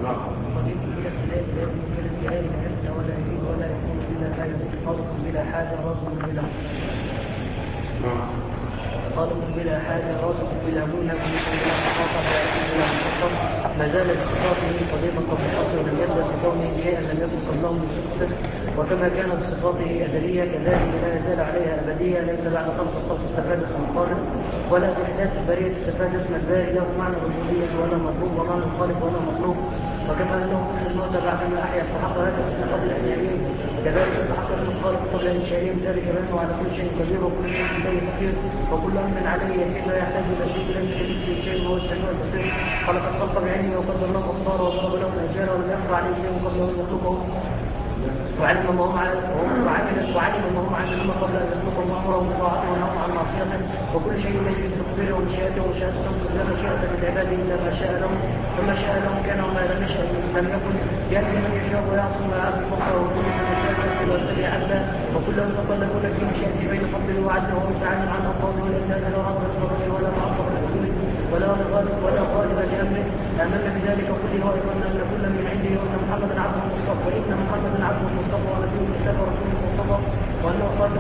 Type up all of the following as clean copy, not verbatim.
وضيف بلا ابتلاء لا يكون بلا ابتلاء لا يبنى ولا يزيد ولا يكون بلا حاجة خالق بلا حاجة رازق بلا خالق بلا حاجة رازق بلا منى ملك بلا مخاطر بلا مخاطر ما زال بصفاته قديما قبل الحصر ولم يبدأ بكونه شيئا لم يكن قبله من صفته وكما كان بصفاته أزلية كذلك لا يزال عليها أبدية ليس بعد خلق الخلق استفاد اسم الخالق ولا بإحداث البرية استفاد اسم الباري له معنى الربوبية ولا مطلوب ومعنى الخالق ولا مطلوب وكما أنه من الموت بعدما أحيا استحق هذا الاسم قبل أن يعين كذلك استحق اسم الخالق قبل إنشائهم ذلك بأنه على كل شيء قدير وكل شيء إليه فقير وكل أمر عليه يسير لا يحتاج إلى شيء ليس كمثله شيء وهو السميع البصير خلق الخلق بعلمه وقدر له أقداره وضرب له الأجال ولم يخفى عليه شيء قبل أن يخلقه وعلم ما هم عن ثم قبل ان يخلقهم امره بطاعته ونهوا عن معصيته وكل شيء اليه بتقديره ومشيئته وشهادته لا مشيئه للعباد الا ما شاء لهم فما شاء لهم كان وما لم يشاء لم يكن ياتي من يشاء ويعصي ما يعصي فقره وكل من يشاء يقتل ويتبع عبده وكلهم يتطلبون في مشيئته بين فضله وعدله ومتعالى عن اقواله والانسان لا رب لقدره ولا معصر لرسوله ولا غالب لامره امنا بذلك كله وايضا ان كل من عنده وان محمدا عبده المصطفى وان محمدا عبده المصطفى ونبيه المصطفى ورسول المصطفى وانه خاتم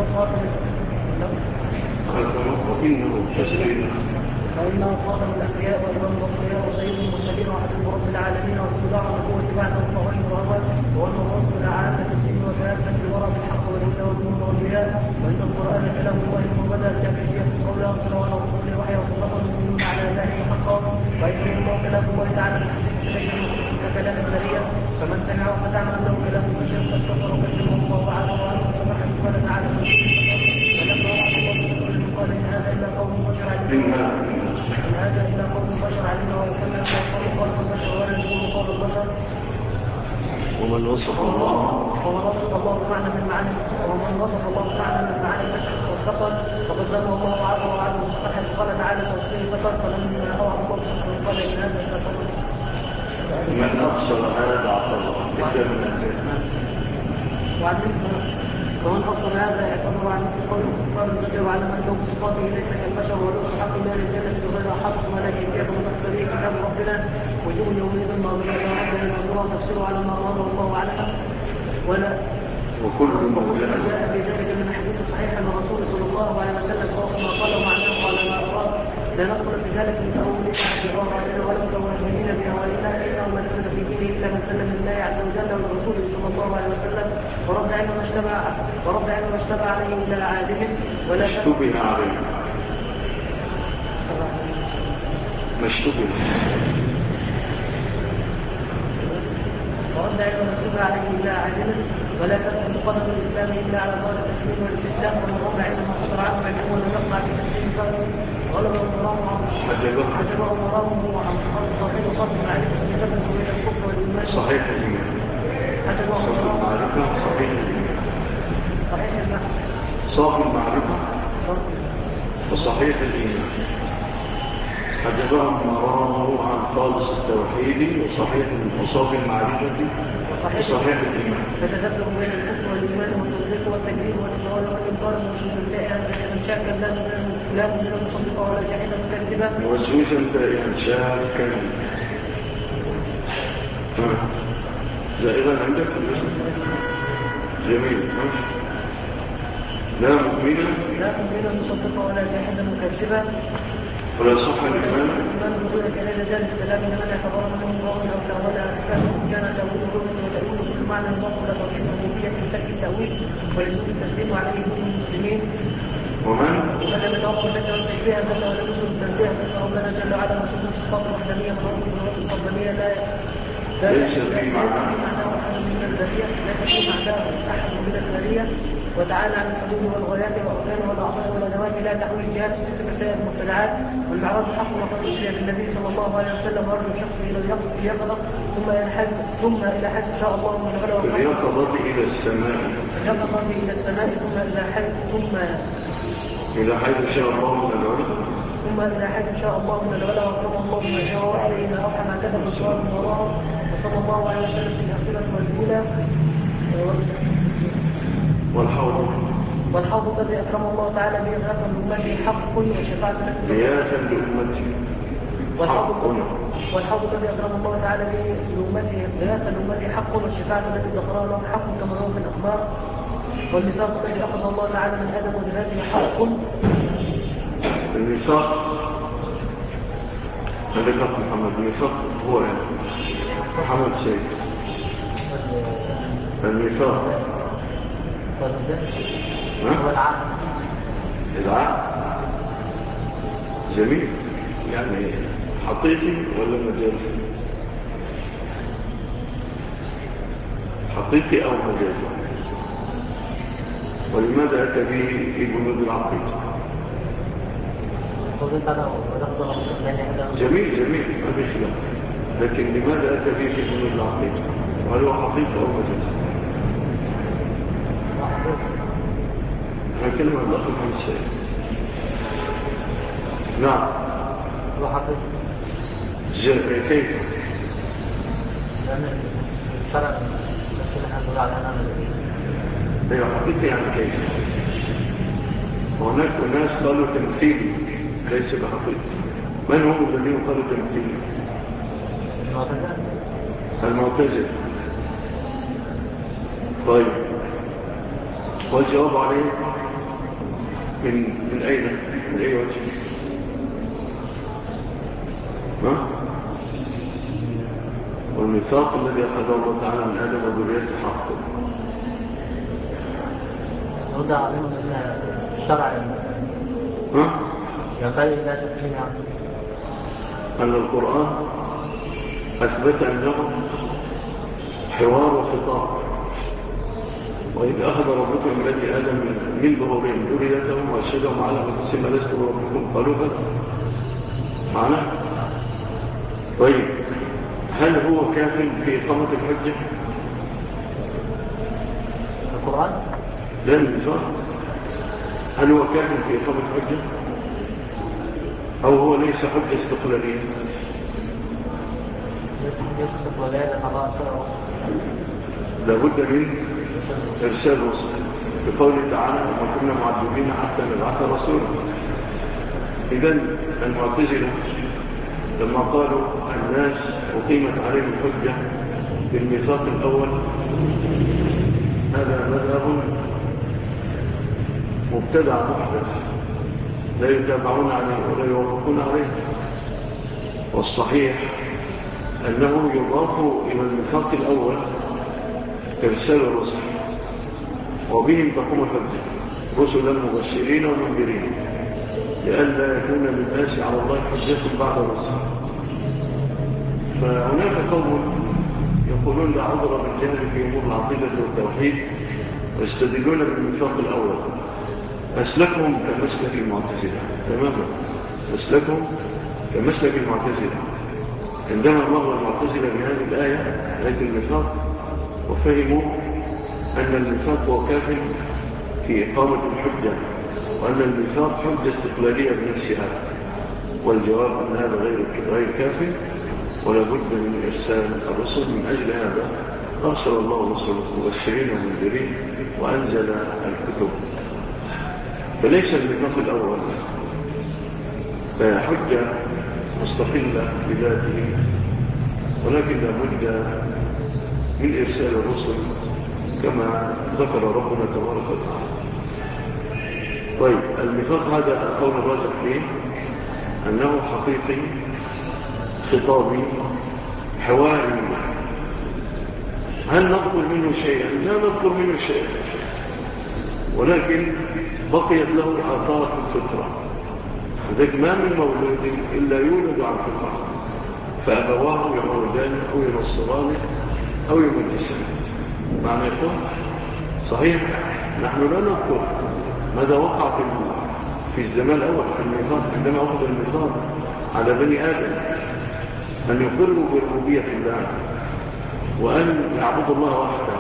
وانه خاتم الانبياء وامام الاصفياء وسيد المرسلين وحبيب رب العالمين واتباع النبوه بعده الطهر والرهبه وانه الرسول عامه الدين وكافه الورى بالحق والهدى والنور والضياء وان القران كلام الله وبدا كافيه قوله صلوات رسول الوحي وصدق المؤمنون على ذلك حقا وان الله كلام الله تعالى ككلام البريه فمن سمعه فتعمل له كلام البشر فاستغفر وكلمه الله تعالى وعنه سبحانه قال تعالى فلما وعد الله قال ان هذا الا قول بشر علينا ان هذا الا قول بشر علينا ويسمى قول البشر ولا يكون قول البشر ومن وصف الله بمعنى من معاني البشر والسفر فقد ذم الله عز وجل مستحيل قال تعالى توصيه سفر فلما اوعى الله سبحانه قال ان هذا الا قول من أقصر هذا اعتبر ومن أقصر هذا يعتبر عن قول الكفار المسلم وعلى من له بصفاته ليس كالبشر ولو حق الله للجنة بغير حق ولا كيفية من أكثره كتاب ربنا وجوه يومئذ ناظرة إلى ربها ناظرة تفسير على ما أراده الله أعلم ولا وكل جاء في ذلك من حديث صحيح عن الرسول صلى الله عليه وسلم ما قال معناه قال ما أراد لا ندخل في ذلك من أول الله علينا ولم توهمين بأولنا إنه من سلم في دينه إلا من سلم لله عز وجل والرسول صلى الله عليه وسلم ورد علم ما اشتبه عليه إلى عادله ولا اشتبه عليه ما اشتبه ورد علم ما اشتبه عليه إلى عادله ولا تثبت قدم الإسلام إلا على ظاهر التسليم والإسلام ومن رد علم ما صدر عنه فإنه لم يقع في تسليم فرد غلب مرامه عجبه مرامه عن صحيح صدر معرفة بين الكفر والإيمان صحيح الإيمان عجبه مرامه صحيح الإيمان صحيح المعنى صاحب المعرفة وصحيح الإيمان عجبهم مرامه عن خالص التوحيد وصحيح المعرفة وصحيح الإيمان فتذكر بين الكفر والإيمان والتصديق والتكذيب والإقرار والإنكار والوسوسة تائها شاكا لا مصدقا ولا جاحدا مكذبا وسوسا تائها شاكا زائغا عندك جميل لا مؤمنا مصدقا ولا جاحدا مكذبا ولا صح الإيمان بدون كلام ذلك كلام من اعتبر منه قول أو تأويل كان تأويل رؤية وتأويل كل معنى يضاف إلى توحيد الربوبية في ترك التأويل ولزوم التسليم عليه دين المسلمين ومن لم يتوقف لك والتشبيه بل ولا يوجد التنزيه فإن ربنا جل وعلا مسؤول في الصفات الوحدانية من رب الصفات الفضلية ليس في معنى أحد من البرية ليس في معناه أحد من البرية وتعالى عن الحدود والغايات والأركان والأعضاء والأدوات لا تحويل جهات ست مسائل المبتدعات والمعراج حق وقد أشير بالنبي صلى الله عليه وسلم ورد الشخص إلى اليقظة ثم إلى حج إن شاء الله من الغلوة اليقظة إلى السماء إلى حيث شاء الله من الغلوة ثم إلى حيث شاء الله من الغلوة وكرم الله بما شاء وعليه ما أوحى ما كتب الصواب من وراءه وصلى الله عليه وسلم في الآخرة والأولى والحوض الذي أكرم الله تعالى به غفر لأمته حق وشفاعة بياتا لأمته والحوض والحوض الذي أكرم الله تعالى لأمته حق، والشفاعة التي ذكرها له حق كما هو في الأخبار، والميثاق الذي أخذ الله تعالى من آدم وذريته حق. الميثاق الذي أخذ محمد الميثاق هو محمد سيد الميثاق هو العهد جميل، يعني حقيقي ولا مجازي؟ حقيقي أو مجازي؟ ولماذا أتى به في بنود العقيدة؟ جميل ما في خلاف، لكن لماذا أتى به في بنود العقيدة؟ وهل هو حقيقي أو مجازي؟ كلمة الأخ محمد السيد. نعم هو حقيقي. كيف؟ لأن الشرع نحن على أمام أيوة حقيقي يعني كيف؟ هناك ناس قالوا تمثيلي ليس بحقيقي. من هم الذين قالوا تمثيلي؟ المعتزلة. طيب والجواب عليه من أين؟ من أي وجه؟ والميثاق الذي أخذه الله تعالى من آدم وذريته حق. وضع عليهم أن الشرع يقال لا تسليم أن القرآن أثبت أنهم حوار وخطاب، وإذ أخذ ربكم من بني آدم من ظهورهم ذريتهم وأشهدهم على أنفسهم ألست بربكم قالوا بلى. معنى؟ طيب هل هو كاف في إقامة الحجة؟ القرآن؟ لا الميثاق. هل هو كاف في إقامة الحجة؟ أو هو ليس حجة استقلالية؟ لابد من إرسال رسل بقوله تعالى وما كنا معذبين حتى نبعث رسولا. إذن المعتزلة لما قالوا الناس أقيمت عليهم الحجة بالميثاق الأول، هذا مذهب مبتدع محدث لا يتابعون عليه ولا يوافقون عليه. والصحيح أنه يضاف إلى الميثاق الأول إرسال الرسل وبهم تقوم الحجة رسلا مبشرين ومنذرين لئلا يكون للناس على الله حجة بعد الرسل. فهناك قوم يقولون لا عذر بالجهل في أمور العقيدة والتوحيد ويستدلون بالميثاق الأول. مسلكهم كمسلك المعتزلة تماما، مسلكهم كمسلك المعتزلة. عندما مر المعتزلة بهذه الآية آية الميثاق وفهموا أن الميثاق هو كاف في إقامة الحجة وأن الميثاق حجة استقلالية بنفسها، والجواب أن هذا غير كاف ولا بد من إرسال الرسل. من أجل هذا أرسل الله رسله مبشرين ومنذرين وأنزل الكتب. فليس الميثاق الأول حجة مستقلة بذاته، ولكن لا بد من إرسال الرسل كما ذكر ربنا تبارك وتعالى. طيب الميثاق هذا القول الراجح فيه أنه حقيقي خطابي حواري. هل نذكر منه شيئا؟ لا نذكر منه شيئا، ولكن بقيت له آثار في الفطرة. لذلك ما من مولود إلا يولد على الفطرة، فأبواه يهودان أو ينصران أو يمجسان. معنى يكون صحيح نحن لا نذكر ماذا وقع في الزمان الأول في الميثاق عندما أخذ الميثاق على بني آدم أن يقروا بربوبية الله وأن يعبدوا الله وحده.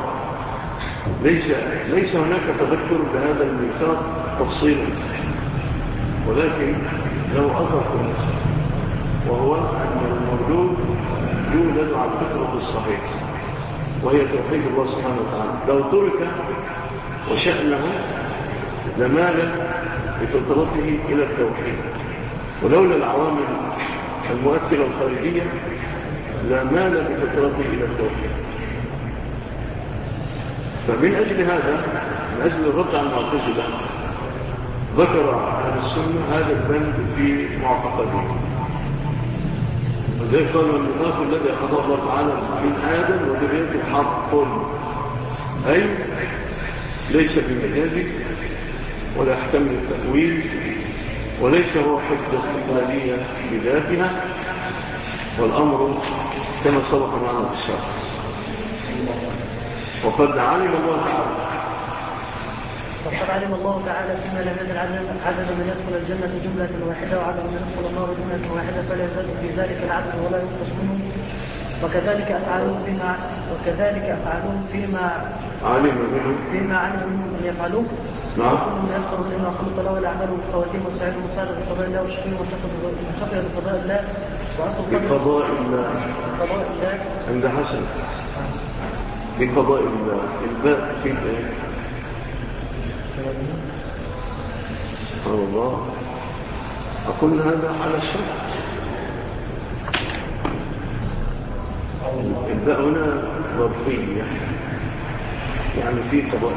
ليس هناك تذكر بهذا الميثاق تفصيلا، ولكن لو أثر في الناس، وهو أن المولود يولد على الفطرة الصحيحة وهي توحيد الله سبحانه وتعالى. لو ترك وشأنه لمال بفطرته إلى التوحيد، ولولا العوامل المؤثرة الخارجية لا مال بفطرته إلى التوحيد. فمن أجل هذا، من أجل الرد على المعتزلة، ذكر أهل السنة هذا البند في معتقدهم. وذلك قالوا الميثاق الذي أخذه الله تعالى من آدم وذريته حق، أي ليس بمجازي ولا يحتمل التأويل، وليس هو حجة استقلالية بذاتها، والأمر كما سبق معنا في الشرح. وقد علم الله تعالى فيما لم يزل عدد من يدخل الجنة جملة واحدة وعدد من يدخل النار جملة واحدة، فلا يزال في ذلك العدد ولا ينقص منه. وكذلك أفعالهم فيما علموا منهم أن يفعلوه. نعم. وكل من يذكر لما خلق له الأعمال والخواتيم والسعيد والمساعدة بقضاء الله والشقي والشقي بقضاء الله وأصل بقضاء الله عند حسن بقضاء الله الباء في الايه؟ سبحان الله. أقول هذا على الشرط. الباء هنا ظرفية، يعني في قضاء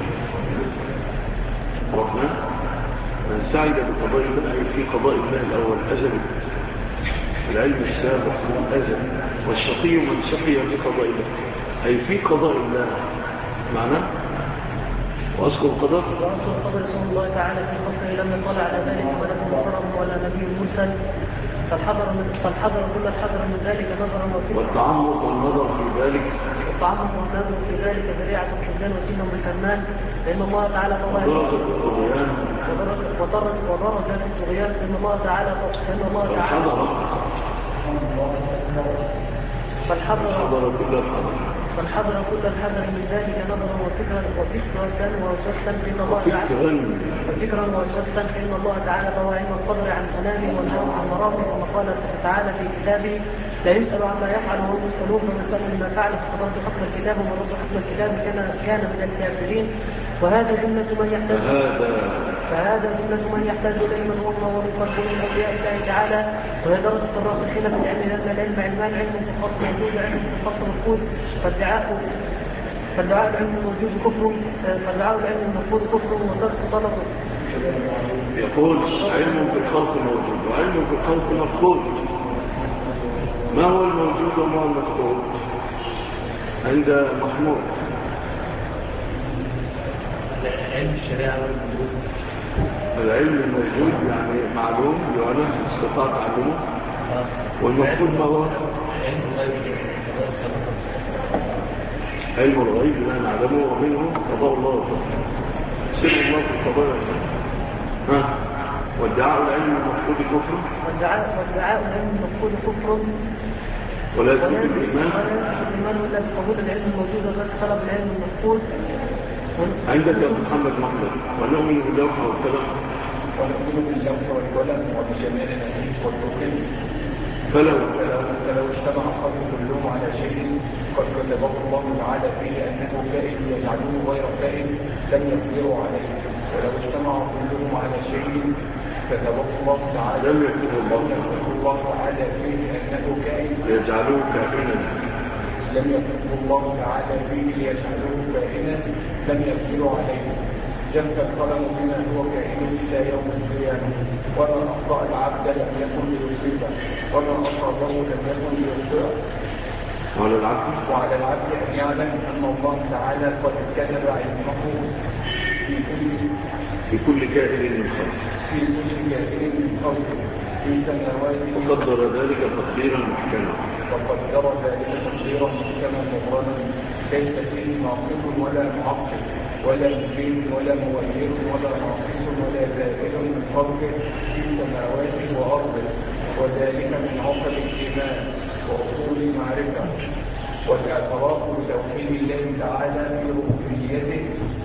ربنا من سعد بقضاء الله، أي في قضاء الله الأول أزل، العلم السابق من أزل. والشقي من شقي بقضاء الله، أي في قضاء الله معنى. وأذكر القدر رسول الله تعالى في خلقه لم يطلع على ذلك ملك محرم ولا نبي مرسل، فالحذر كل الحذر من ذلك نظرا وفكرا. والتعمق والنظر في ذلك ذريعة الخذلان وسيلة من الحرمان، لأن الله تعالى ودرجة الطغيان، لأن الله تعالى فالحذر كل الحذر من ذلك نظرا وفكرا ووسوسا فإن الله تعالى فهو علم القدر عن كلامه والنوم عن مرامه، كما قال تعالى في كتابه لا يسأل عما يفعل وهم يسألون فمن سأل مما فعل فقد حكم الكتاب ومن رد حكم الكتاب كان من الكافرين. فهذا جملة من يحتاج إليه من هو ومقرب من أولياء الله تعالى، وهي درجة الراسخين في العلم، لأن العلم علمان، علم في الخلق موجود وعلم في الخلق مفقود. فالدعاء العلم الموجود كفر، فالدعاء العلم المفقود كفر وترك طلبه. يقول علم في الخلق موجود وعلم في الخلق مفقود. ما هو الموجود وما هو المفقود عند محمود؟ علم الشريعة والموجود. العلم الموجود يعني معلوم يعلم استطاع تعلمه. والمفقود ما هو؟ علم الغيب لا نعلمه ومنه قضاء الله سر الله في القضاء. والدعاء العلم المفقود كفر. والدعاء العلم المفقود كفر ولا يثبت الإيمان ولا قبول العلم الموجود وذلك طلب العلم المفقود. عندك يا محمد محمد ونؤمن باللوح والقلم وبجميع النسيج والتوقيت. فلو اجتمع الخلق كلهم على شيء قد كتبه الله تعالى فيه أنه كائن يجعلوه غير كائن لم يقدروا عليه. ولو اجتمعوا كلهم على شيء كتبه الله تعالى لم يكتبه الله تعالى فيه أنه كائن يجعلوه كائنا لم يكتبه الله تعالى فيه ليجعلوه كائنا لم يقدروا عليه. جف القلم بما هو كائن إلى يوم القيامة، وما أخطأ العبد لم يكن ليصيبه، وما أصابه لم يكن ليخطئه. وعلى العبد أن يعلم أن الله تعالى قد كتب علمه في كل كائن من خلق في سماوات وقدر ذلك تقديرا محكما مبرما ليس فيه ناقص ولا معقب ولا مبين ولا مغير ولا ناقص ولا زائد من خلقه في سماوات وأرضه، وذلك من عقل الإيمان وأصول المعرفة والاعتراف بتوحيد الله تعالى في ربوبيته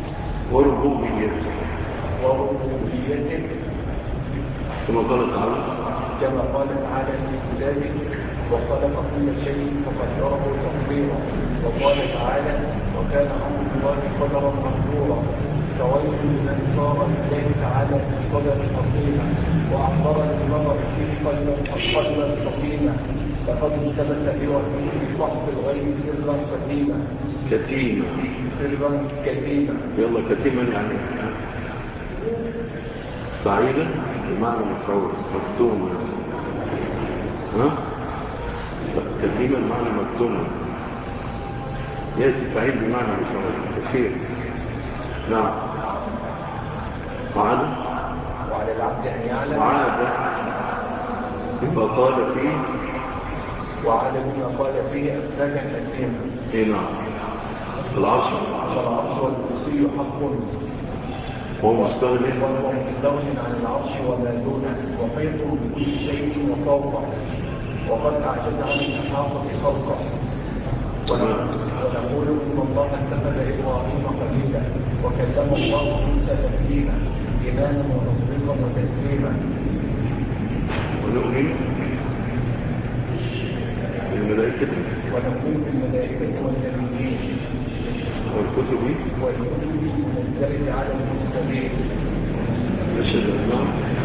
كما قال تعالى في كتابه وخلق كل شيء فقدره تقديرا. وقال تعالى وكان أمر الله قدرا مقدورا. فويل لمن صار لله تعالى في قدر عظيما وأحضر للنظر فيه قلبا سقيما لقد ثبت في وحيه بحث الغيب سرا كتيما. كتيمة. سرا كتيما. يلا كتيما يعني بعيدا بمعنى مفعول مكتوم. ها؟ كتيما بمعنى مكتوم، يأتي بعيد بمعنى مفعول كثير. نعم. وعلى العبد أن يعلم. وعاد بما قال فيه. وعاد بما قال فيه أفلاكا كثيرا. إيه نعم. العرش والكرسي حق. وهو مستغني عن العرش وما دونه، وحيط بكل شيء وفوقه، وقد أعجز عن الإحاطة خلقه. ونقول إن الله اتخذ إبراهيم خليلا، وكلم الله موسى تكليما، إيمانا وتصديقا وتسليما. ونؤمن بالملائكة والنبيين والكتب المنزلة على المرسلين. نشهد أنهم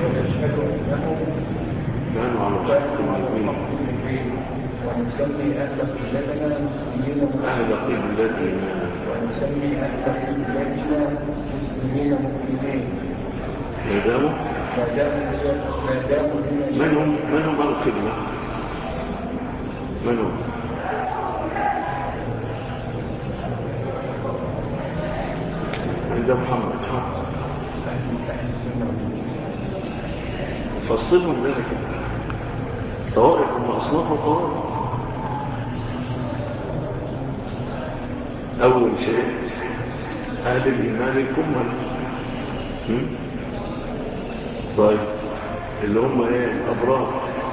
كانوا على الحق المبين. ونسمي أهل قبلتنا مسلمين مؤمنين. من هم القبلة؟ من هم؟ عند محمد فصلهم ذلك طوائف هم أصناف طوائف. أول شيء أهل الإيمان الكمل. طيب اللي هم إيه؟ الأبرار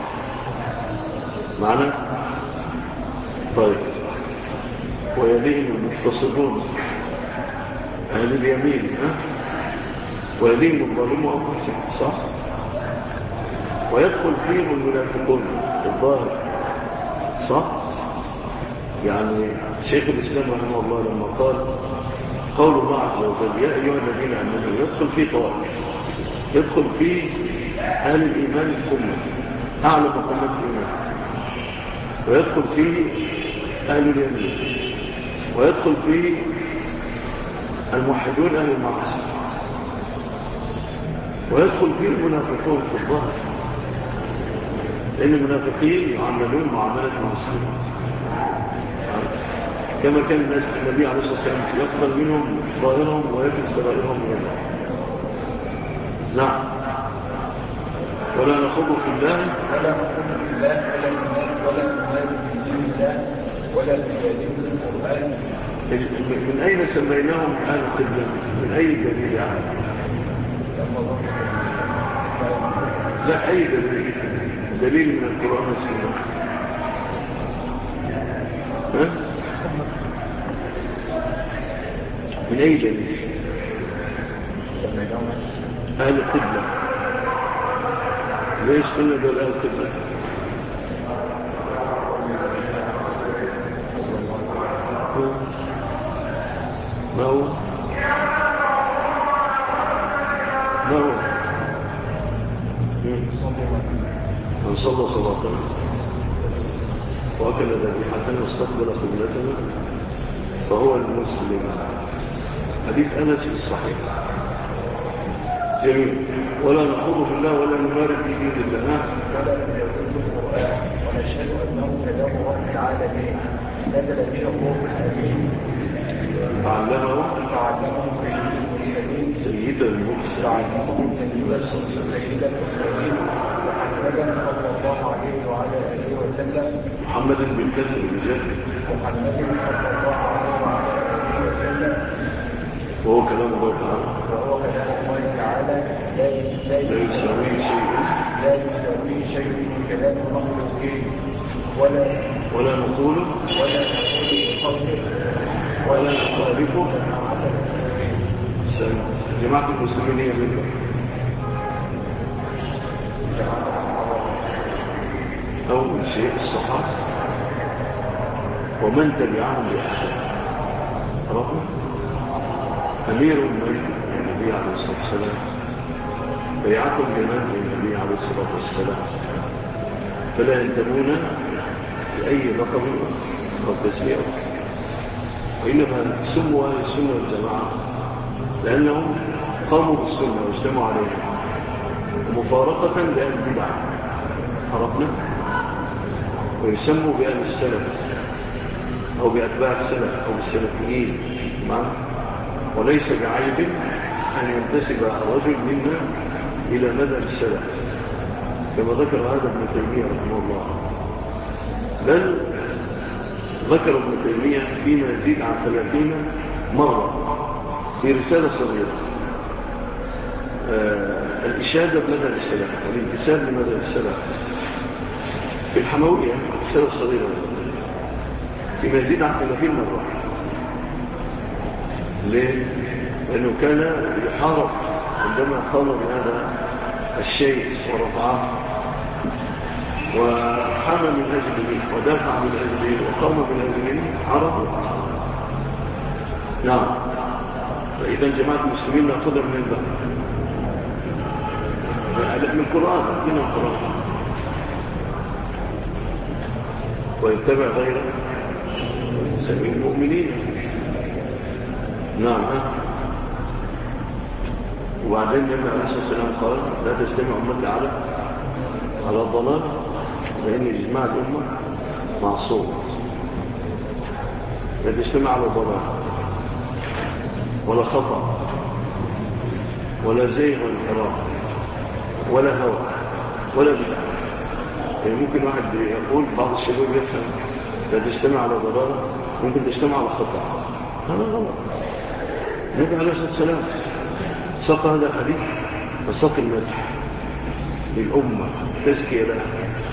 معنا. طيب ويليهم المختصرون أهل اليمين. ويليهم الظالم وأنفسهم. صح. ويدخل فيهم المنافقون الظاهر. صح. يعني شيخ الإسلام رحمه الله لما قال قول الله عز وجل يا أيها الذين آمنوا يدخل فيه طوائف، يدخل فيه أهل الإيمان الكمل أعلى مقامات الإيمان، ويدخل فيه أهل اليمين، ويدخل فيه الموحدون أهل المعاصي، ويدخل فيه المنافقون في الظاهر، لأن المنافقين يعاملون معاملة المسلمين كما كان الناس النبي عليه الصلاة والسلام يقبل منهم ظاهرهم ويكن سرائرهم منهم. نعم. ولا نخوض في الله ولا نمال في دين الله ولا نجادل في القرآن. من أين سميناهم أهل القبلة؟ من أي دليل يعني؟ لا أي دليل من القرآن والسنة. من أي دليل؟ أهل القبلة. ليش قلنا دول أهل القبلة؟ ما هو؟ من صلى صلاتنا وأكل ذبيحتنا واستقبل قبلتنا فهو المسلم. حديث أنس الصحيح. جميل. ولا نخوض في الله ولا نمارك في دين الله ولا نجادل في القرآن، ونشهد أنه كلام رب العالمين نزل به الروح الأمين فعلمه سيد المرسلين محمدا صلى الله عليه وعلى آله وسلم. محمد بالكسر الرجال محمد صلى الله عليه وعلى آله وسلم. وهو كلام الله تعالى. لا يساوي شيء من كلام المخلوقين ولا نقول ولا نخالفه. جماعة المسلمين هي منه. أول شيء الصحابة ومن تبعهم بإحسان. رغم أمير من النبي عليه الصلاة والسلام بيعكم لمن النبي عليه الصلاة والسلام، فلا ينتمون بأي لقب أو تسمية، وإنما سموا أهل السنة والجماعة لأنهم قاموا بالسنة واجتمعوا عليها، ومفارقة لأهل البدع عرفنا، ويسموا بأهل السلف أو بأتباع السلف أو بالسلفيين معنا. وليس بعيب أن ينتسب رجل منا إلى مذهب السلف كما ذكر هذا ابن تيمية رحمه الله، بل ذكر ابن تيمية فيما يزيد عن 30 مرة في رسالة صغيرة الإشادة بمذهب السلف والانتساب لمذهب السلف في الحموية، رسالة صغيرة فيما يزيد عن 30 مرة. ليه؟ لأنه كان يحارب عندما قام بهذا الشيء ورفعه وحمى من أجله ودافع من أجله وقام من أجله عرضه. نعم. فإذا جماعة المسلمين نأخذها من البحر من القرآن، من القرآن، ويتبع غيره سبيل المؤمنين. نعم. وبعدين النبي عليه الصلاة والسلام قال لا تجتمع أمتي على الضلال لأن إجماع الأمة معصوم. لا تجتمع على الضلال ولا خطأ ولا زيغ وانحراف ولا هوى ولا بدع. يعني ممكن واحد يقول بعض الشباب يفهم لا تجتمع على ضلال، ممكن تجتمع على خطأ، هذا غلط. النبي عليه الصلاة والسلام ساق هذا الحديث وساق المدح للأمة، تزكية لها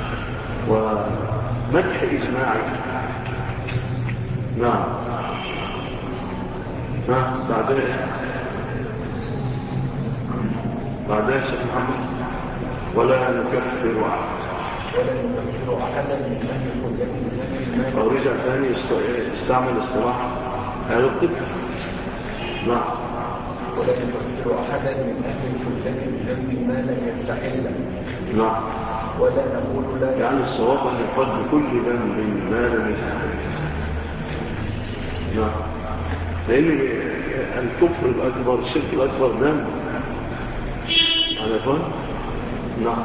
ومدح إجماعي. نعم. بعدها شيخ محمد ولا نكفر أحدا من أهل أو رجع ثاني استعمل اصطلاح أهل الطب. نعم. ولا نكفر أحدا من أهل الكلة بذنب ما لم يستحل. نعم. ولا نقول لا، يعني الصواب أن يقال بكل ذنب ما لم يستحل. نعم. لأن الكفر الأكبر الشرك الأكبر ذنب على فهم. نعم.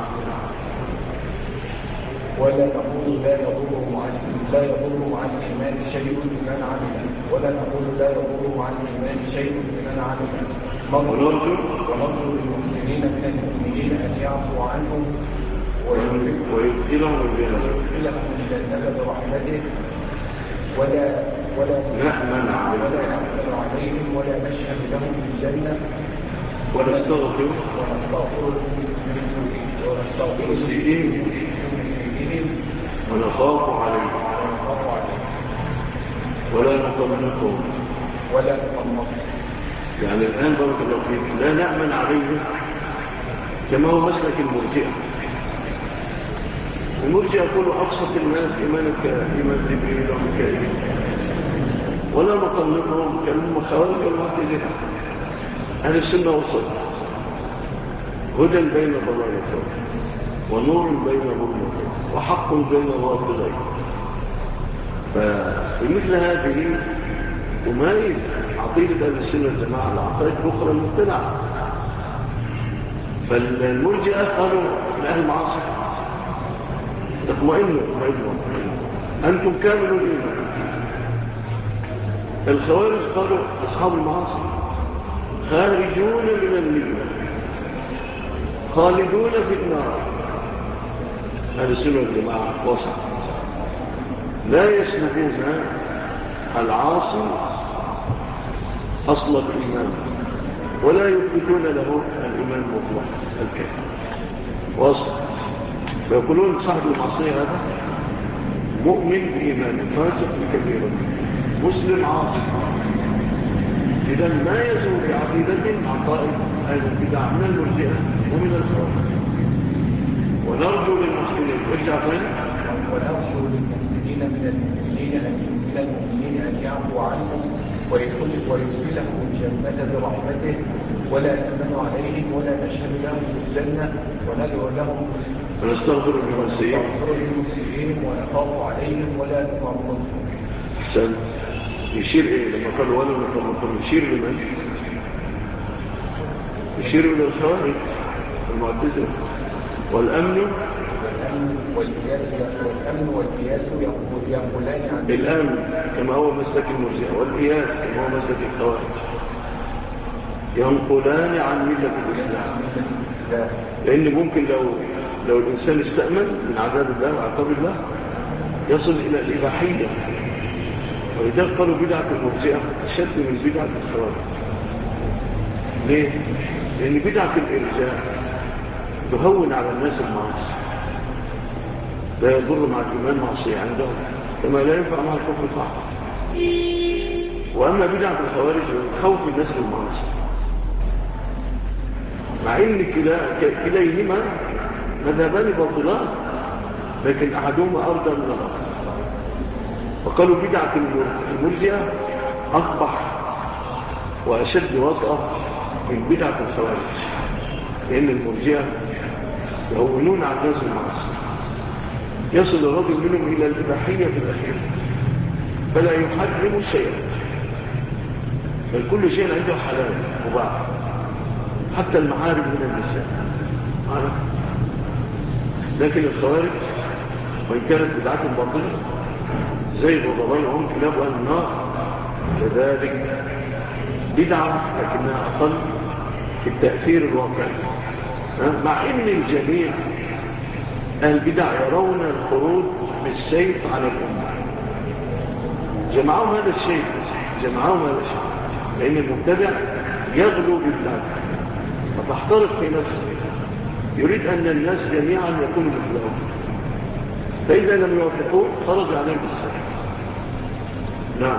ولا نقول لا يضر مع الإيمان شيء لمن عمل، ولا نقول لا يضر مع الإيمان شيء لمن عمل. ونرجو للمسلمين من المؤمنين أن يعفو عنهم ويدخلهم الجنة برحمته ولا نأمن عليهم ولا نشهد لهم بالجنة ونستغفر مسيئين ونخاف عليهم ولا نطمنكم يعني الآن بارك الله فيك لا نأمن عليهم كما هو مسلك المرجئة. المرجئة يقول أبسط الناس إيمان جبريل وميكائيل، ولا نطمنهم كانهم خوارج والمعتزلة. أهل السنة وسط، هدى بين ضلالتين ونور بين ظلمتين وحق بين باطلين. فمثل هذه تميز عقيدة أهل السنة والجماعة العقائد الأخرى المبتدعة. فالمرجئة قالوا لأهل المعاصي اطمئنوا أنتم كاملوا الإيمان. الخوارج قالوا أصحاب المعاصي خارجون من الملة خالدون في النار. أهل السنة والجماعة وسط، لا يسلبون العاصي أصل الإيمان ولا يثبتون له الإيمان المطلق الكامل وسط. فيقولون صاحب المعصية هذا مؤمن بإيمان فاسق بكبيرة مسلم عاصي. إذا ما يزول بعقيدة عن طائف أهل البدع من المرجئة ومن الخوارج. ونرجو للمسلمين ارجع ثاني ونرجو للمسلمين من المؤمنين أن يعفو عنهم ويدخلهم الجنة برحمته ولا نأمن عليهم ولا نشهد لهم بالجنة وندعو لهم ونستغفر للمسيئين ونخاف عليهم ولا نمرضهم. أحسن. يشير إيه لما قال ولا نمرضهم؟ يشير لمن؟ يشير إلى الخوارج المعتزلة. والأمن والقياس يقولان عن الأمن كما هو مسلك المرجئة، والقياس كما هو مسلك الخوارج، ينقلان عن ملة الإسلام. لأن ممكن لو الإنسان استأمن من عذاب الله وعقاب الله يصل إلى الإباحية. وإذا قالوا بدعة المرجئة أشد من بدعة الخوارج. ليه؟ لأن بدعة الإرجاء تهون على الناس المعاصي، لا يضر مع الإيمان معصية عندهم كما لا ينفع مع الكفر طاعة. وأما بدعة الخوارج خوف الناس بالمعاصي، مع إن كليهما مذهبان باطلان، لكن أحدهما أرضى من الآخر. وقالوا بدعة المرجئة أقبح وأشد وطأة من بدعة الخوارج، لأن المرجئة يهونون على الناس المعاصي، يصل الرجل منهم إلى الإباحية في الأخير، فلا يحرم شيئا، بل كل شيء عنده حلال مباح، حتى المحارم من النساء. لكن الخوارج وإن كانت بدعة باطلة زي غضبانهم كلاب النار، كذلك بدعة لكنها أقل في التأثير الواقعي. مع أن الجميع البدع يرون الخروج بالسيف على الأمة، جمعهم هذا الشيء، لأن المبتدع يغلو بالله فتحترق في نفسه، يريد أن الناس جميعا يكونوا مثلهم، فإذا لم يوافقوه خرج عليهم بالسيف. نعم.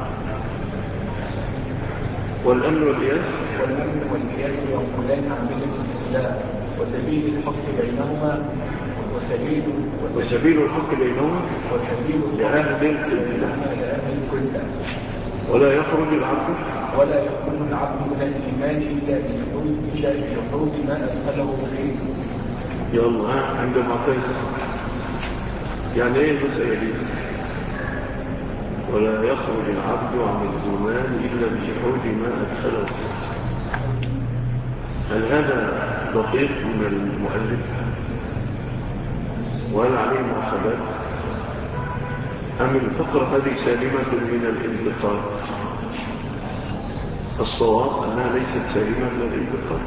والأمن والقياس ينقلان عن ملة الإسلام، وسبيل الحق بينهما وسبيل الحق بينهما لأهل الكلة. ولا يخرج العبد من الإيمان إلا بجحود ما أدخله فيه. يلا عند معتزلة يعني ايه المسألة دي؟ ولا يخرج العبد عن الإيمان إلا بجحود ما أدخله فيه. هل هذا دقيق من المؤلف؟ وهل عليه مؤاخذات؟ أم الفقرة هذه سالمة من الانتقاد؟ الصواب أنها ليست سالمة من الانتقاد،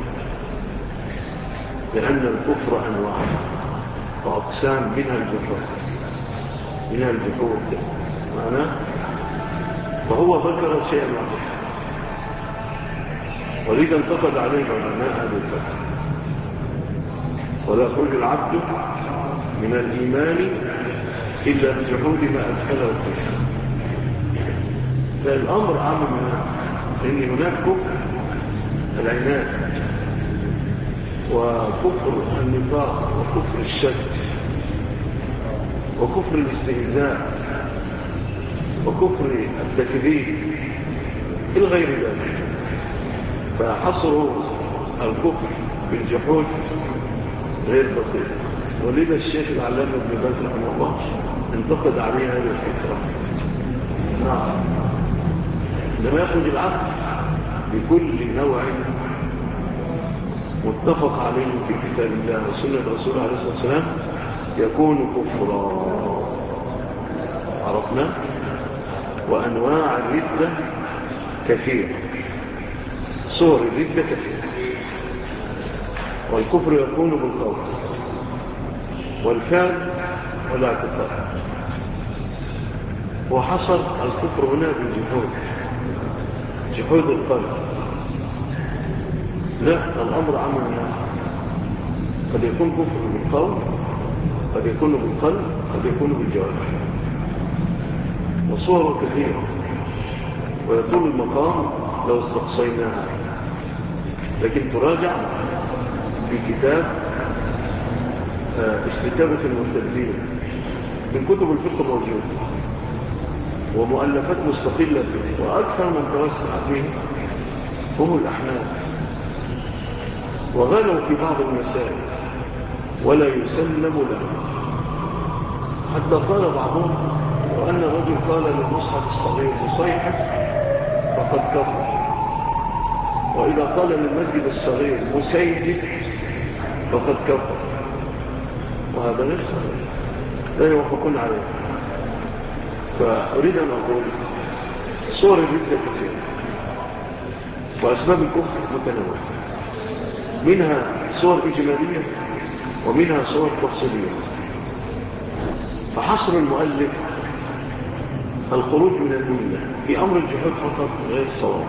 لأن الكفر أنواع وأقسام منها الجحود معناه. فهو ذكر شيئا واحدا، ولذا انتقد عليه علماء هذا الفقر. ولا يخرج العبد من الإيمان إلا بجحود ما أدخله فيه. فالأمر عام منه، لأن هناك كفر العناد وكفر النفاق وكفر الشك وكفر الاستهزاء وكفر التكذيب إلى غير ذلك. فحصر الكفر بالجحود غير دقيق، ولذا الشيخ العلامة ابن باز رحمه الله انتقد عليه هذه الفكرة. نعم. لما يخرج العبد بكل نوع متفق عليه في كتاب الله وسنة رسوله عليه الصلاة والسلام يكون كفرا. عرفنا؟ وأنواع الردة كثيرة، صور الردة كثيرة. والكفر يكون بالقول والفعل والاعتقاد. وحصل الكفر هنا بالجحود، جحود القلب. لا، الأمر عمل قد يكون كفر بالقول، قد يكون بالقلب، قد يكون بالجوارح، وصور كثيرة، ويطول المقام لو استقصيناها، لكن تراجع في كتاب استتابة المرتدين من كتب الفقه الموجود، ومؤلفات مستقلة فيه، وأكثر من توسع فيه هم الأحناف، وغالوا في بعض المسائل ولا يسلم له. حتى قال بعضهم وأن الرجل قال للمصحف الصغير مصيحف فقد كفر، وإذا قال للمسجد الصغير مسيجد فقد كفر، وهذا غير صحيح لا يوافقون عليه. فأريد أن أقول صور الردة كثيرة وأسباب الكفر متنوعة، منها صور إجمالية ومنها صور تفصيلية. فحصر المؤلف الخروج من الملة في أمر الجهاد فقط غير صواب.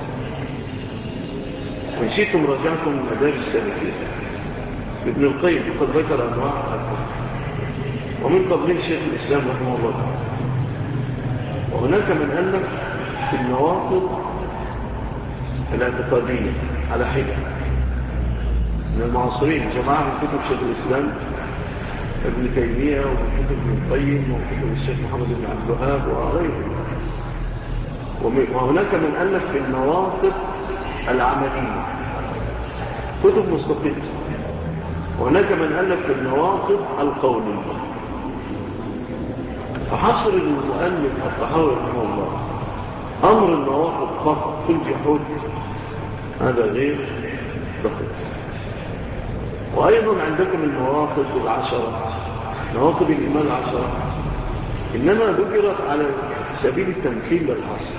وإن شئتم رجعتم مدارس السالكين ابن القيم قد ذكر أنواع الكفر، ومن قبله شيخ الإسلام رحمه الله تعالى. وهناك من ألف في النواقض الاعتقادية على حدة من المعاصرين، جماعة من كتب شيخ الإسلام ابن تيمية ومن كتب ابن القيم وكتب الشيخ محمد بن عبد الوهاب وغيره. وهناك من ألف في النواقض العملية كتب مستقلة، وهناك من ألف في النواقض القولية. فحصر المؤلف الطحاوي رحمه الله أمر النواقض فقط في الجحود هذا غير دقيق. وأيضا عندكم النواقض العشرة، نواقض الإيمان العشرة، إنما ذكرت على سبيل التمثيل للحصر،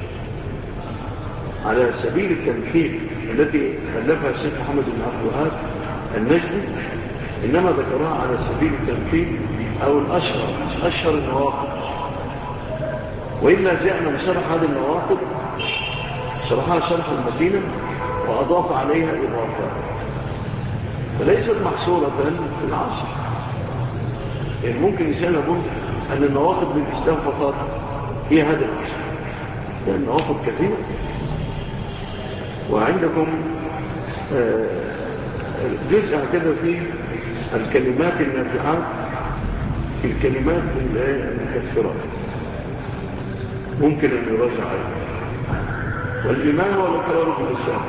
على سبيل التمثيل التي ألفها الشيخ محمد بن عبد الوهاب النجدي، إنما ذكرها على سبيل التمثيل أو أشهر النواقض. وإلا جاءنا بشرح هذه النواقض شرحها شرح المدينة وأضاف عليها إضافات، فليست محصورة في العصر. يعني ممكن إنسان يقول أن النواقض بالإسلام فقط هي هذا العصر، لأن النواقض كثيرة. وعندكم جزء هكذا في الكلمات النافعات في الكلمات المكفرات ممكن أن يراجع عليها. والإيمان هو الإقرار باللسان،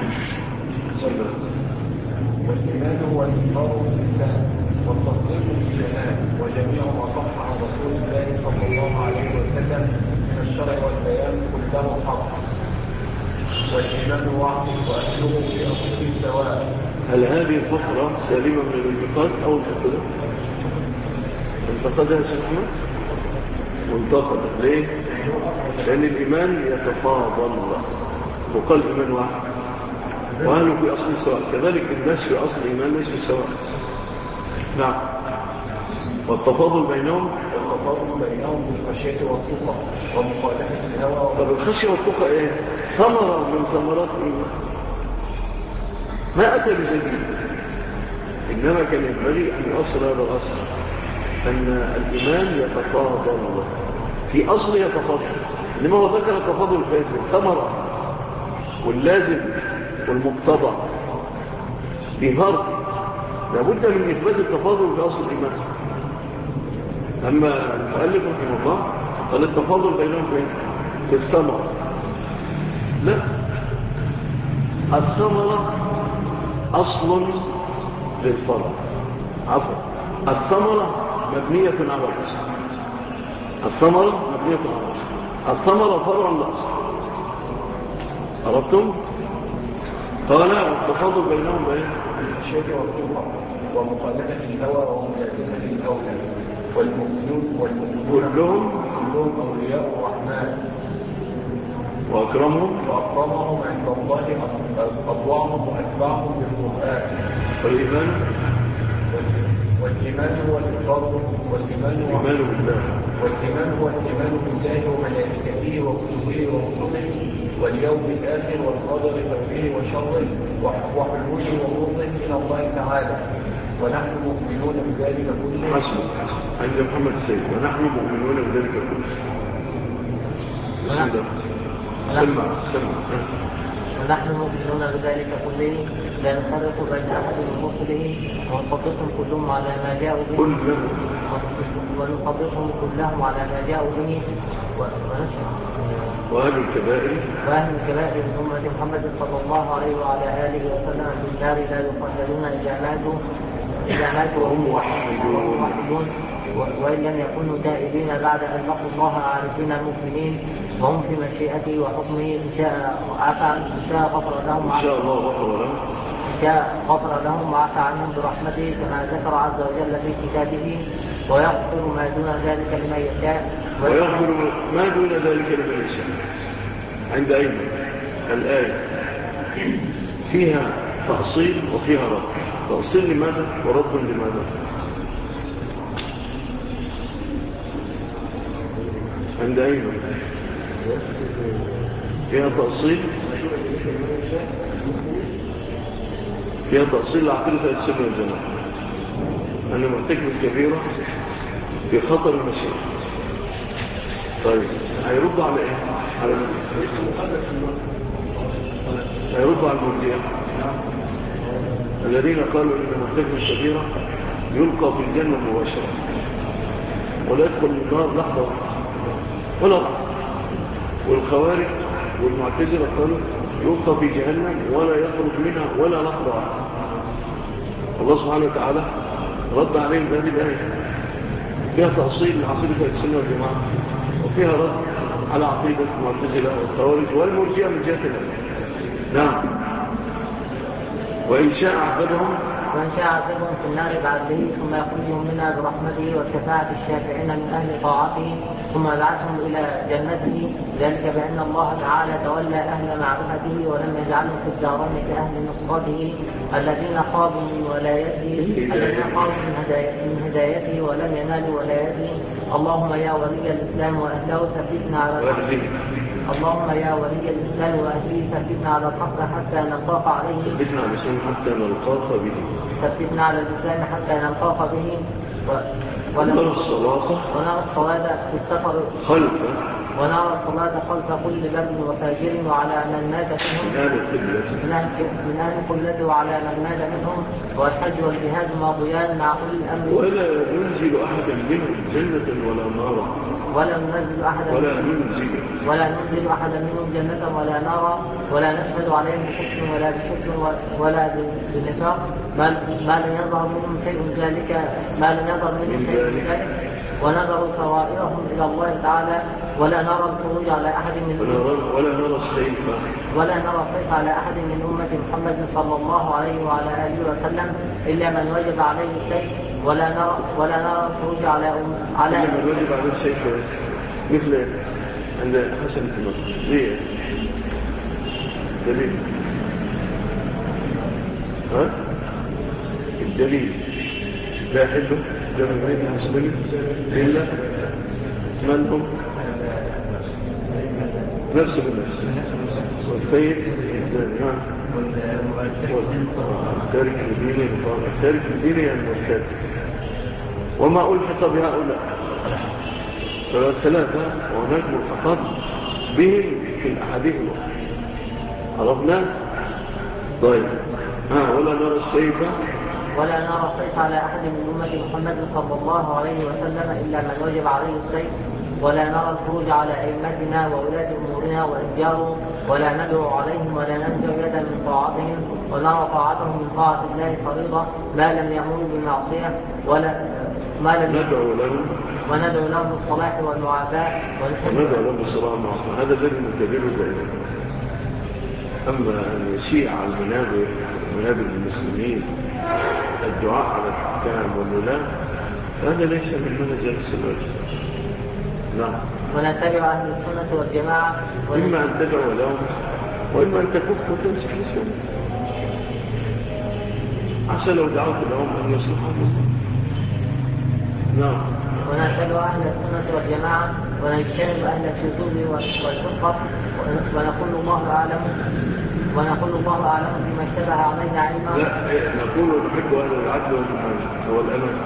والإيمان هو الإقرار باللسان والتصديق بالجنان وجميع ما صح عن رسول الله صلى الله عليه وسلم من الشرع والبيان كله حق. والإيمان واحد وأهله في أصول سواء. هل هذه الفقرة سالمة من الانتقاد أو الانتقاد؟ انتقدها سبحانه وانتقد. ليه؟ لأن الإيمان يتفاضل، وقال الإيمان واحد وأهله في أصل سواء، كذلك الناس في أصل الإيمان ليسوا سواء. نعم. والتفاضل بينهم بالخشية والتقى ومخالفة الهوى. طب الخشية والتقى إيه؟ ثمرة من ثمرات الإيمان، ما أتى بجديد، إنما كان ينبغي أن يؤصل هذا الأصل، أن الإيمان يتفاضل في أصل يتفاضل. إنما هو ذكر التفاضل في الثمرة واللازم والمقتضى بفرق، لابد من إثبات التفاضل في أصل الإيمان. أما المؤلف رحمه الله قال التفاضل بينهم في الثمرة، لا، الثمرة أصل للفرع، عفوا، الثمرة مبنية على الأصل، الثمرة مبنية على الأصل، الثمرة فرع للأصل. عرفتم؟ قال والتفاضل بينهم بين الخشية والتقى ومخالفة الهوى وملازمة الأولى. والمؤمنون كلهم أولياء الرحمن وأكرمهم عند الله أطوعهم وأتباعهم بالقرآن. والإيمان هو الإقرار والإيمان بالله وملائكته وكتبه ورسله واليوم الآخر والقدر خيره وشره وحلوله ومرضه من الله تعالى. ونحن مؤمنون بذلك كله. حسن عند محمد السيد، ونحن مؤمنون بذلك كله. سمع. ونحن مؤمنون بذلك كله لا نفرق بين أحد من رسله ونصدقهم كلهم على ما جاءوا به وأهل الكبائر من أمة محمد صلى الله عليه وعلى آله وسلم في النار لا يخلدون إلا ماتوا إذا ماتوا وهم موحدون وإن لم يكونوا تائبين بعد أن لقوا الله عارفين مؤمنين وهم في مشيئته وحكمه إن شاء عفا إن شاء غفر لهم إن شاء الله غفر لهم إن شاء غفر لهم وعفى عنهم برحمته كما ذكر عز وجل في كتابه ويغفر ما دون ذلك لمن يشاء ويغفر ما دون ذلك لمن يشاء. عند أين الآية فيها تأصيل وفيها رد. تأصيل لماذا ورد لماذا؟ عند أين فيها تأصيل لعقيدة السنة والجماعة أن مرتكب الكبيرة في خطر المشيئة. طيب هيرد على إيه؟ هيرد على المرجئة الذين قالوا إن مرتكب الكبيرة يلقى في الجنة مباشرة ولا يدخل النار لحظة ولا لحظة. والخوارج والمعتزلة قالوا يلقى في جهنم ولا يخرج منها ولا لحظة. الله سبحانه وتعالى رد عليهم بهذه الآية فيها تأصيل لعقيدة السنة والجماعة وفيها رد على عقيدة المعتزلة والخوارج والمرجئة من جهة الله. نعم. وإن شاء عذبهم في النار بعده ثم يخرجهم منها برحمته والشفاعة الشافعين من أهل طاعته ثم يبعثهم إلى جنته ذلك بأن الله تعالى تولى أهل معرفته ولم يجعلهم في الدارين كأهل نصرته الذين خاضوا من ولايته من هدايته ولم ينالوا ولايته. اللهم يا ولي الإسلام وأهله ثبتنا على الحق. اللهم يا ولي الإسلام وأهله ثبتنا على الحق حتى نلقاك عليه. ثبتنا على الإسلام حتى نلقاك به. ثبتنا على الإسلام حتى نلقاك به. ونرى الصلاة في السفر ونرى الصلاة خلف كل بر وفاجر وعلى من مات من أهل القبلة وعلى من مات منهم والحج والجهاد ماضيان مع كل الأمر. ولا ننزل أحدا منهم جنة ولا نارا. ولا ننزل أحدا منهم جنة ولا نارا ولا نشهد عليهم بحكم ولا بشكر ولا بنفاق ما لم يظهر منهم شيء ذلك ونظروا سرائرهم إلى الله تعالى ولا نرى الخروج على أحد ولا نرى السيف على أحد من أمة محمد صلى الله عليه وعلى آله وسلم إلا من وجب عليه السيف ولا نرى الخروج على من وجب عليه السيف مثل عند حسن بن نصر ليه دليل الدليل لا يحله دم بين المسلمين إلا من هم نفس بالنفس والخير والتارك الديني يعني والكاتب وما ألحق بهؤلاء ثلاثة وهناك ملحقات بهم في الأحاديث الأخرى عرفنا. طيب ولا نرى السيف على أحد من أمة محمد صلى الله عليه وسلم إلا من وجب عليه السيف ولا نرى الخروج على أئمتنا وولاة أمورنا وإنجارهم ولا ندعو عليهم ولا ننزع يدا من طاعتهم ونرى طاعتهم من طاعة الله فريضة ما لم يأمروا بمعصية وندعو لهم بالصلاح والمعافاة وندعو لهم بالصلاح والمعافاة. هذا دليل مكبر دائما. أما أن يشيع المنابر المسلمين الدعاء على الحكام والولاة هذا ليس من منهج السنة. نعم. ونتبع أهل السنة والجماعة إما أن تدعو لهم وإما أن تكف وتمسك السنة عسى لو دعوت لهم أن يصلحوا. نعم. ونتبع أهل السنة والجماعة ونجتنب أهل الشذوذ والفرقة ونقول الله أعلم بما اشتبه علينا علما. لا نقول نحب أهل العدل والأمانة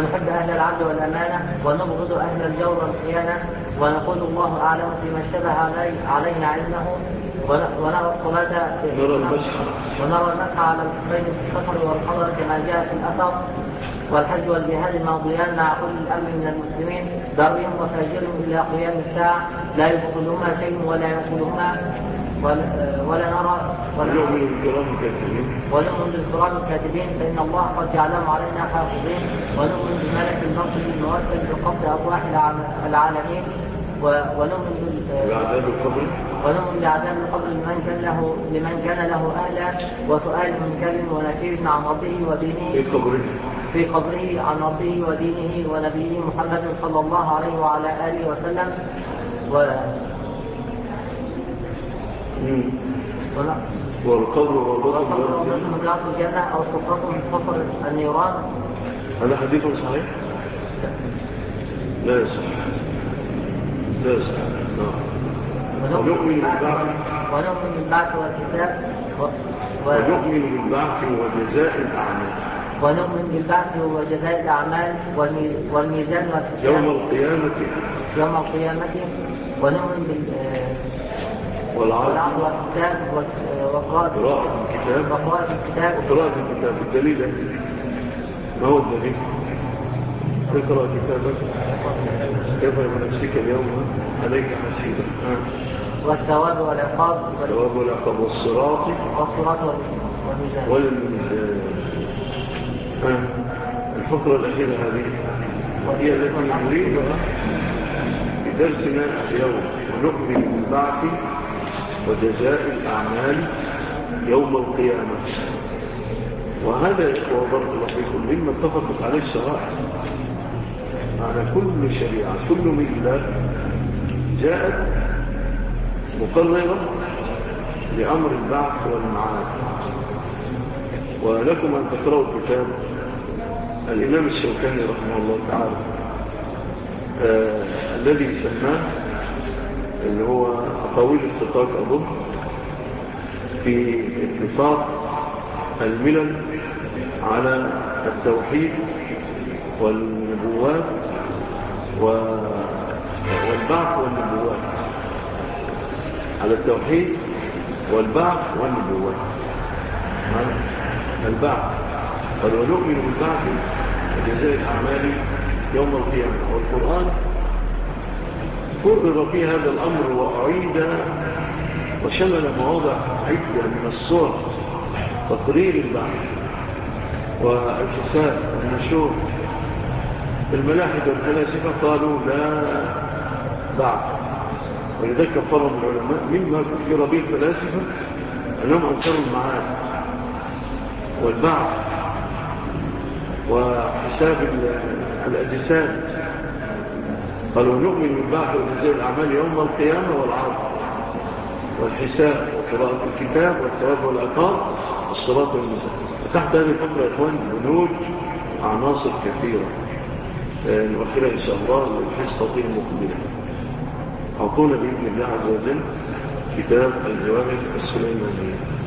ونبغض أهل الجور والخيانة ونقول الله أعلم بما اشتبه علينا علمه ونرى الصلاة ونرى المسح على الخفين في السفر والحضر كما جاء في الأثر والحج والجهاد ماضيان مع كل الأمر من المسلمين برهم وفاجرهم إلى قيام الساعة لا يدخلهما شيء ولا يدخلهما ولا نرى ونؤمن بالكرام الكاتبين ونؤمن بالكرام الكاتبين فإن الله قد جعلهم علينا حافظين. ونؤمن بملك الموت الموكل بقبض أرواح العالمين. ونؤمن بعذاب القبر بعذاب القبر لمن كان له أهلا، وسؤال منكر ونكير عن ربه ودينه في قبره عن ربه ودينه ونبيه محمد صلى الله عليه وعلى آله وسلم. والقبر روضة من رياض الجنة أو سقراط من حفر النيران. هذا حديث صحيح؟ لا يصح. ونؤمن بالبعث والحساب ونؤمن بالبعث وجزاء الأعمال. ونؤمن بالبعث وجزاء الأعمال والميزان والحساب يوم القيامة. ونؤمن والعرض والحساب وقراءة الكتاب. الدليل ما هو الدليل؟ اقرأ كتابك كفى بنفسك اليوم عليك حسيبا. والثواب والعقاب والصراط والميزان. الفقرة الأخيرة هذه هي التي نريدها في درسنا اليوم. ونؤمن بالبعث وجزاء الأعمال يوم القيامة. وهذا هو بارك الله فيكم مما اتفقت عليه الشرائع على كل شريعة. كل ملة جاءت مقررة لأمر البعث والمعاد. ولكم أن تقرأوا الكتاب الإمام الشوكاني رحمه الله تعالى الذي سماه اللي هو أقاويل الفتاك أظن في اتفاق الملل على التوحيد والنبوات والبعث والنبوات. على التوحيد والبعث والنبوات. البعث قال ونؤمن بالبعث وجزاء الأعمال يوم القيامة. والقرآن قرر في هذا الأمر وأعيد وشمل مواضع عدة من الصور تقرير البعث والحساب والنشور. الملاحدة والفلاسفة قالوا لا بعث، ولذلك كفرهم العلماء مما كفر به الفلاسفة أنهم أنكروا المعاد والبعث وحساب الأجساد. قالوا نؤمن بالبعث وجزاء الأعمال يوم القيامة والعرض والحساب وقراءة الكتاب والثواب والعقاب والصراط والميزان. تحت هذه الفقرة يا إخوان بنود عناصر كثيرة نؤخرها إن شاء الله للحصة المقبلة. أعطونا بإذن الله عز وجل كتاب الجواهر السليمانية.